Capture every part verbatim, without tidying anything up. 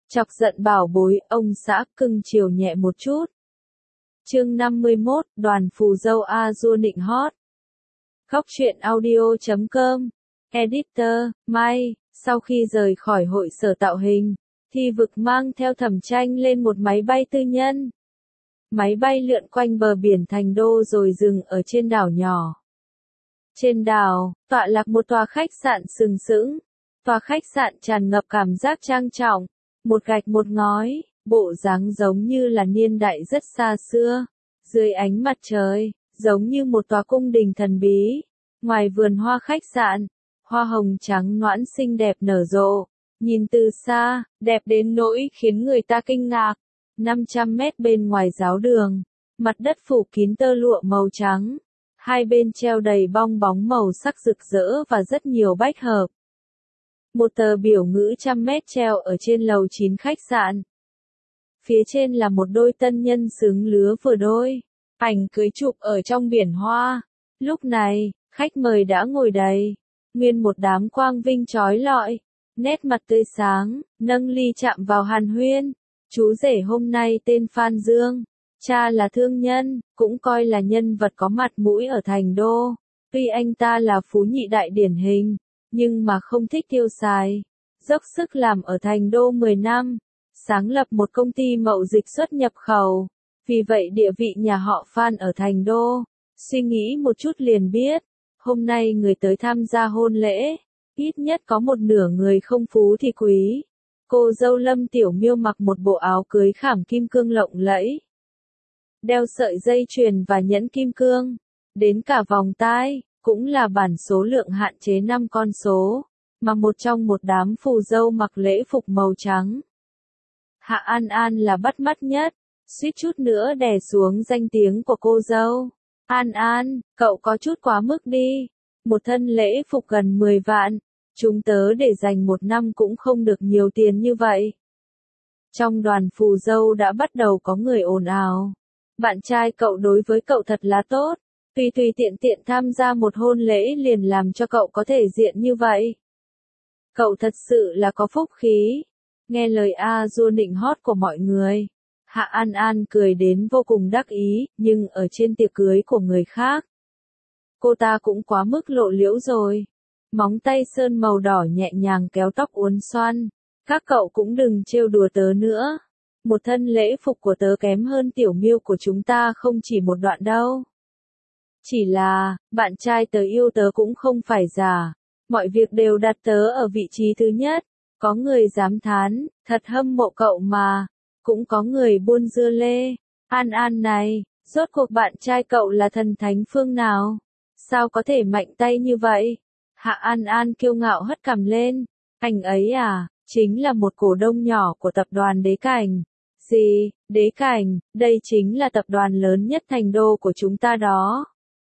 Chọc giận bảo bối, ông xã cưng chiều nhẹ một chút. Chương năm mươi mốt, đoàn phù dâu A Du nịnh hót. Khóc chuyện audio chấm com. Editor, Mai, sau khi rời khỏi hội sở tạo hình, Thi Vực mang theo Thẩm Tranh lên một máy bay tư nhân. Máy bay lượn quanh bờ biển Thành Đô rồi dừng ở trên đảo nhỏ. Trên đảo, tọa lạc một tòa khách sạn sừng sững. Tòa khách sạn tràn ngập cảm giác trang trọng, một gạch một ngói, bộ dáng giống như là niên đại rất xa xưa. Dưới ánh mặt trời, giống như một tòa cung đình thần bí. Ngoài vườn hoa khách sạn, hoa hồng trắng nõn xinh đẹp nở rộ, nhìn từ xa, đẹp đến nỗi khiến người ta kinh ngạc. năm trăm mét bên ngoài giáo đường, mặt đất phủ kín tơ lụa màu trắng, hai bên treo đầy bong bóng màu sắc rực rỡ và rất nhiều bách hợp. Một tờ biểu ngữ trăm mét treo ở trên lầu chín khách sạn. Phía trên là một đôi tân nhân xứng lứa vừa đôi, ảnh cưới chụp ở trong biển hoa. Lúc này, khách mời đã ngồi đầy, nguyên một đám quang vinh chói lọi, nét mặt tươi sáng, nâng ly chạm vào hàn huyên. Chú rể hôm nay tên Phan Dương, cha là thương nhân, cũng coi là nhân vật có mặt mũi ở Thành Đô. Tuy anh ta là phú nhị đại điển hình, nhưng mà không thích tiêu xài, dốc sức làm ở Thành Đô mười năm, sáng lập một công ty mậu dịch xuất nhập khẩu. Vì vậy địa vị nhà họ Phan ở Thành Đô, suy nghĩ một chút liền biết, hôm nay người tới tham gia hôn lễ, ít nhất có một nửa người không phú thì quý. Cô dâu Lâm Tiểu Miêu mặc một bộ áo cưới khảm kim cương lộng lẫy, đeo sợi dây chuyền và nhẫn kim cương, đến cả vòng tai, cũng là bản số lượng hạn chế năm con số, mà một trong một đám phù dâu mặc lễ phục màu trắng. Hạ An An là bắt mắt nhất, suýt chút nữa đè xuống danh tiếng của cô dâu. An An, cậu có chút quá mức đi, một thân lễ phục gần mười vạn. Chúng tớ để dành một năm cũng không được nhiều tiền như vậy. Trong đoàn phù dâu đã bắt đầu có người ồn ào. Bạn trai cậu đối với cậu thật là tốt. Tùy tùy tiện tiện tham gia một hôn lễ liền làm cho cậu có thể diện như vậy. Cậu thật sự là có phúc khí. Nghe lời A Du nịnh hót của mọi người, Hạ An An cười đến vô cùng đắc ý, nhưng ở trên tiệc cưới của người khác, cô ta cũng quá mức lộ liễu rồi. Móng tay sơn màu đỏ nhẹ nhàng kéo tóc uốn xoăn. Các cậu cũng đừng trêu đùa tớ nữa. Một thân lễ phục của tớ kém hơn Tiểu Miêu của chúng ta không chỉ một đoạn đâu. Chỉ là, bạn trai tớ yêu tớ cũng không phải giả. Mọi việc đều đặt tớ ở vị trí thứ nhất. Có người dám thán, thật hâm mộ cậu mà. Cũng có người buôn dưa lê. An An này, rốt cuộc bạn trai cậu là thần thánh phương nào? Sao có thể mạnh tay như vậy? Hạ An An kiêu ngạo hất cằm lên. Anh ấy à, chính là một cổ đông nhỏ của tập đoàn Đế Cảnh. Gì, Đế Cảnh, đây chính là tập đoàn lớn nhất Thành Đô của chúng ta đó.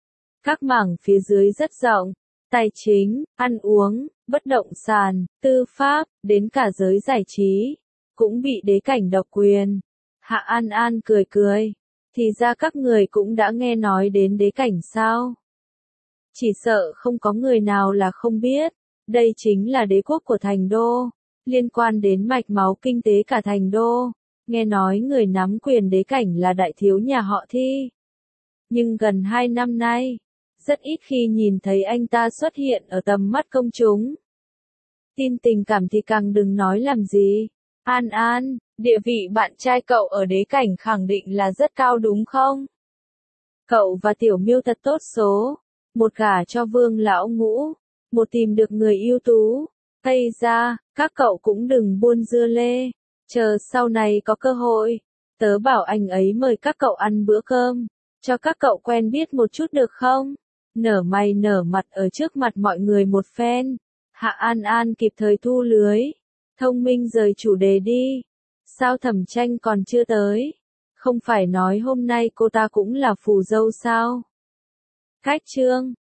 Các mảng phía dưới rất rộng, tài chính, ăn uống, bất động sản, tư pháp, đến cả giới giải trí, cũng bị Đế Cảnh độc quyền. Hạ An An cười cười, thì ra các người cũng đã nghe nói đến Đế Cảnh sao? Chỉ sợ không có người nào là không biết, đây chính là đế quốc của Thành Đô, liên quan đến mạch máu kinh tế cả Thành Đô. Nghe nói người nắm quyền Đế Cảnh là đại thiếu nhà họ Thi. Nhưng gần hai năm nay, rất ít khi nhìn thấy anh ta xuất hiện ở tầm mắt công chúng. Tin tình cảm thì càng đừng nói làm gì. An An, địa vị bạn trai cậu ở Đế Cảnh khẳng định là rất cao đúng không? Cậu và Tiểu Miêu thật tốt số. Một gả cho Vương lão ngũ, một tìm được người ưu tú. Hay ra, các cậu cũng đừng buôn dưa lê. Chờ sau này có cơ hội, tớ bảo anh ấy mời các cậu ăn bữa cơm, cho các cậu quen biết một chút được không? Nở mày nở mặt ở trước mặt mọi người một phen. Hạ An An kịp thời thu lưới. Thông minh rời chủ đề đi. Sao Thẩm Tranh còn chưa tới? Không phải nói hôm nay cô ta cũng là phù dâu sao? Khách trương,